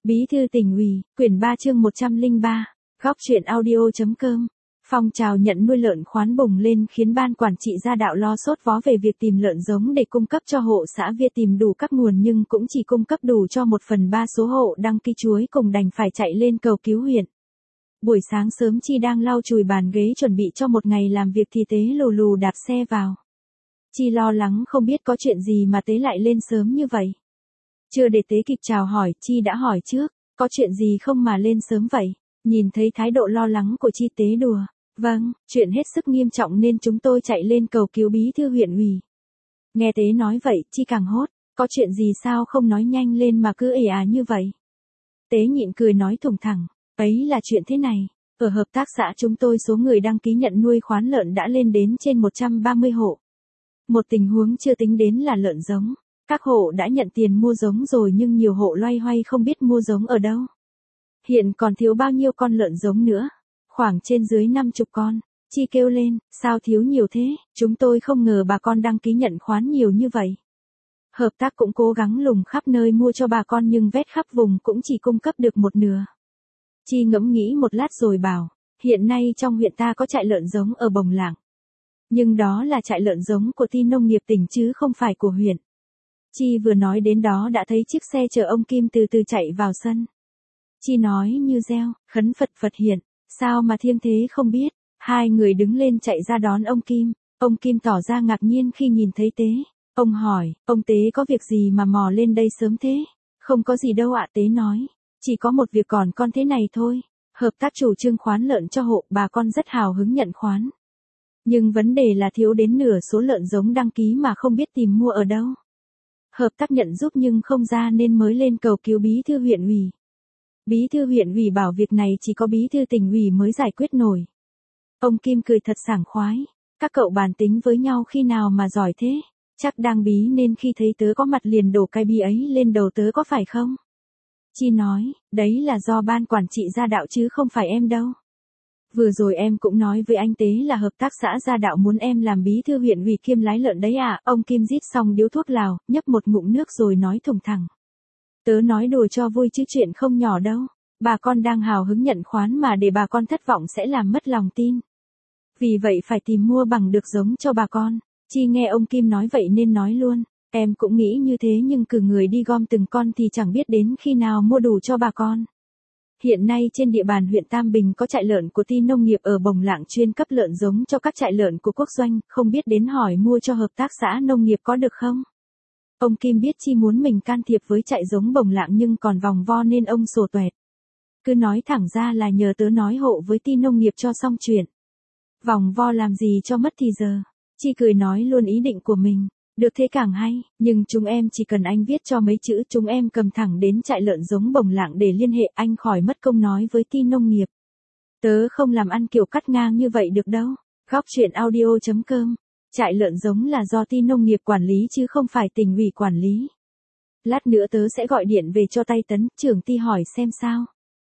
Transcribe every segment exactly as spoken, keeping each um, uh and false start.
Bí thư tỉnh ủy, quyển ba chương một trăm lẻ ba, góc truyện audio.com. Phong trào nhận nuôi lợn khoán bùng lên khiến ban quản trị Gia Đạo lo sốt vó về việc tìm lợn giống để cung cấp cho hộ xã Việt tìm đủ các nguồn nhưng cũng chỉ cung cấp đủ cho một phần ba số hộ đăng ký chuối cùng đành phải chạy lên cầu cứu huyện. Buổi sáng sớm Chi đang lau chùi bàn ghế chuẩn bị cho một ngày làm việc thì Tế lù lù đạp xe vào. Chi lo lắng không biết có chuyện gì mà Tế lại lên sớm như vậy. Chưa để Tế kịp chào hỏi, Chi đã hỏi trước, có chuyện gì không mà lên sớm vậy? Nhìn thấy thái độ lo lắng của Chi Tế đùa. Vâng, chuyện hết sức nghiêm trọng nên chúng tôi chạy lên cầu cứu bí thư huyện ủy. Nghe Tế nói vậy, Chi càng hốt, có chuyện gì sao không nói nhanh lên mà cứ ề à như vậy? Tế nhịn cười nói thủng thẳng, ấy là chuyện thế này, ở hợp tác xã chúng tôi số người đăng ký nhận nuôi khoán lợn đã lên đến trên một trăm ba mươi hộ. Một tình huống chưa tính đến là lợn giống. Các hộ đã nhận tiền mua giống rồi nhưng nhiều hộ loay hoay không biết mua giống ở đâu. Hiện còn thiếu bao nhiêu con lợn giống nữa? Khoảng trên dưới năm mươi con. Chi kêu lên, sao thiếu nhiều thế? Chúng tôi không ngờ bà con đăng ký nhận khoán nhiều như vậy. Hợp tác cũng cố gắng lùng khắp nơi mua cho bà con nhưng vét khắp vùng cũng chỉ cung cấp được một nửa. Chi ngẫm nghĩ một lát rồi bảo, hiện nay trong huyện ta có trại lợn giống ở Bồng Lạng. Nhưng đó là trại lợn giống của Ty Nông nghiệp tỉnh chứ không phải của huyện. Chi vừa nói đến đó đã thấy chiếc xe chở ông Kim từ từ chạy vào sân. Chi nói như reo, khấn Phật Phật hiện, sao mà thiêng thế không biết. Hai người đứng lên chạy ra đón ông Kim. Ông Kim tỏ ra ngạc nhiên khi nhìn thấy Tế. Ông hỏi, ông Tế có việc gì mà mò lên đây sớm thế? Không có gì đâu ạ, Tế nói. Chỉ có một việc còn con thế này thôi. Hợp tác chủ trương khoán lợn cho hộ, bà con rất hào hứng nhận khoán. Nhưng vấn đề là thiếu đến nửa số lợn giống đăng ký mà không biết tìm mua ở đâu. Hợp tác nhận giúp nhưng không ra nên mới lên cầu cứu bí thư huyện ủy. Bí thư huyện ủy bảo việc này chỉ có bí thư tỉnh ủy mới giải quyết nổi. Ông Kim cười thật sảng khoái. Các cậu bàn tính với nhau khi nào mà giỏi thế? Chắc đang bí nên khi thấy tớ có mặt liền đổ cái bí ấy lên đầu tớ có phải không? Chi nói, đấy là do ban quản trị Gia Đạo chứ không phải em đâu. Vừa rồi em cũng nói với anh Tế là hợp tác xã Gia Đạo muốn em làm bí thư huyện ủy kiêm lái lợn đấy à. Ông Kim rít xong điếu thuốc lào, nhấp một ngụm nước rồi nói thùng thẳng. Tớ nói đùa cho vui chứ chuyện không nhỏ đâu. Bà con đang hào hứng nhận khoán mà để bà con thất vọng sẽ làm mất lòng tin. Vì vậy phải tìm mua bằng được giống cho bà con. Chi nghe ông Kim nói vậy nên nói luôn. Em cũng nghĩ như thế nhưng cử người đi gom từng con thì chẳng biết đến khi nào mua đủ cho bà con. Hiện nay trên địa bàn huyện Tam Bình có trại lợn của Ty Nông nghiệp ở Bồng Lạng chuyên cấp lợn giống cho các trại lợn của quốc doanh, không biết đến hỏi mua cho hợp tác xã nông nghiệp có được không? Ông Kim biết Chi muốn mình can thiệp với trại giống Bồng Lạng nhưng còn vòng vo nên ông sổ tuẹt. Cứ nói thẳng ra là nhờ tớ nói hộ với Ty Nông nghiệp cho xong chuyện. Vòng vo làm gì cho mất thì giờ. Chi cười nói luôn ý định của mình. Được thế càng hay, nhưng chúng em chỉ cần anh viết cho mấy chữ chúng em cầm thẳng đến trại lợn giống Bồng Lạng để liên hệ anh khỏi mất công nói với Ty Nông nghiệp. Tớ không làm ăn kiểu cắt ngang như vậy được đâu. Góc truyện audio.com. Trại lợn giống là do Ty Nông nghiệp quản lý chứ không phải tỉnh ủy quản lý. Lát nữa tớ sẽ gọi điện về cho Tay Tấn, trưởng Ty hỏi xem sao.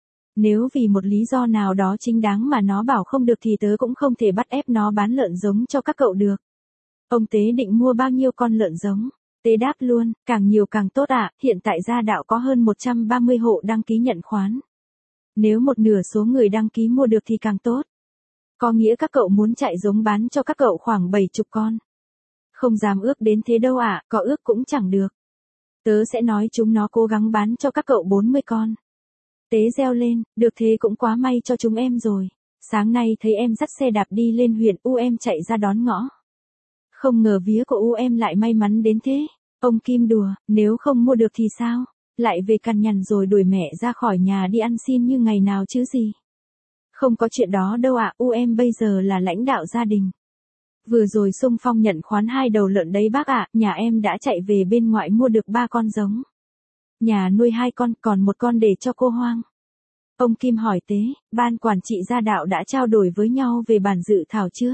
Nếu vì một lý do nào đó chính đáng mà nó bảo không được thì tớ cũng không thể bắt ép nó bán lợn giống cho các cậu được. Ông Tế định mua bao nhiêu con lợn giống? Tế đáp luôn, càng nhiều càng tốt ạ, à, hiện tại Gia Đạo có hơn một trăm ba mươi hộ đăng ký nhận khoán. Nếu một nửa số người đăng ký mua được thì càng tốt. Có nghĩa các cậu muốn chạy giống bán cho các cậu khoảng bảy mươi con. Không dám ước đến thế đâu ạ, à, có ước cũng chẳng được. Tớ sẽ nói chúng nó cố gắng bán cho các cậu bốn mươi con. Tế reo lên, được thế cũng quá may cho chúng em rồi. Sáng nay thấy em dắt xe đạp đi lên huyện U em chạy ra đón ngõ. Không ngờ vía của U em lại may mắn đến thế. Ông Kim đùa, nếu không mua được thì sao? Lại về cằn nhằn rồi đuổi mẹ ra khỏi nhà đi ăn xin như ngày nào chứ gì? Không có chuyện đó đâu ạ, à, U em bây giờ là lãnh đạo gia đình. Vừa rồi xung phong nhận khoán hai đầu lợn đấy bác ạ, à, nhà em đã chạy về bên ngoại mua được ba con giống. Nhà nuôi hai con, còn một con để cho cô Hoang. Ông Kim hỏi Tế, ban quản trị Gia Đạo đã trao đổi với nhau về bản dự thảo chưa?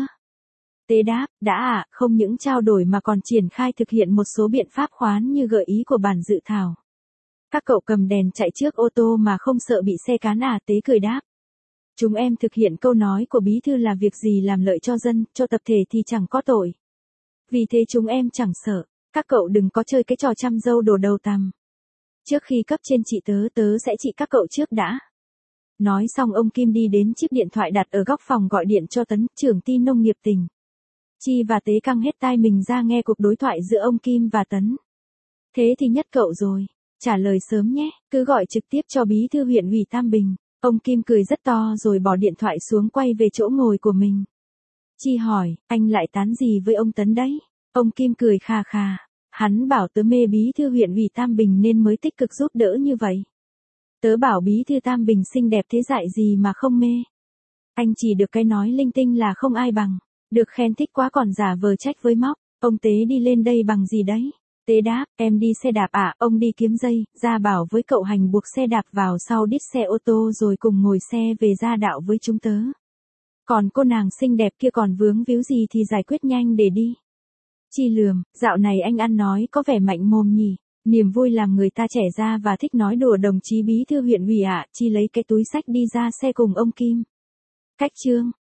Tế đáp, đã ạ, à, không những trao đổi mà còn triển khai thực hiện một số biện pháp khoán như gợi ý của bản dự thảo. Các cậu cầm đèn chạy trước ô tô mà không sợ bị xe cán à? Tế cười đáp. Chúng em thực hiện câu nói của bí thư là việc gì làm lợi cho dân, cho tập thể thì chẳng có tội. Vì thế chúng em chẳng sợ, các cậu đừng có chơi cái trò chăm dâu đổ đầu tằm. Trước khi cấp trên chị tớ tớ sẽ trị các cậu trước đã. Nói xong ông Kim đi đến chiếc điện thoại đặt ở góc phòng gọi điện cho Tấn, trưởng ty nông nghiệp tỉnh. Chi và Tế căng hết tai mình ra nghe cuộc đối thoại giữa ông Kim và Tấn. Thế thì nhất cậu rồi, trả lời sớm nhé, cứ gọi trực tiếp cho bí thư huyện ủy Tam Bình. Ông Kim cười rất to rồi bỏ điện thoại xuống quay về chỗ ngồi của mình. Chi hỏi, anh lại tán gì với ông Tấn đấy? Ông Kim cười khà khà, hắn bảo tớ mê bí thư huyện ủy Tam Bình nên mới tích cực giúp đỡ như vậy. Tớ bảo bí thư Tam Bình xinh đẹp thế dại gì mà không mê. Anh chỉ được cái nói linh tinh là không ai bằng, được khen thích quá còn giả vờ trách với móc. Ông Tế đi lên đây bằng gì đấy? Tế đáp, em đi xe đạp ạ, ông đi kiếm dây, ra bảo với cậu Hành buộc xe đạp vào sau đít xe ô tô rồi cùng ngồi xe về gia đạo với chúng tớ. Còn cô nàng xinh đẹp kia còn vướng víu gì thì giải quyết nhanh để đi. Chi lườm, dạo này anh ăn nói có vẻ mạnh mồm nhỉ, niềm vui làm người ta trẻ ra và thích nói đùa đồng chí bí thư huyện ủy ạ. Chi lấy cái túi xách đi ra xe cùng ông Kim. Cách chương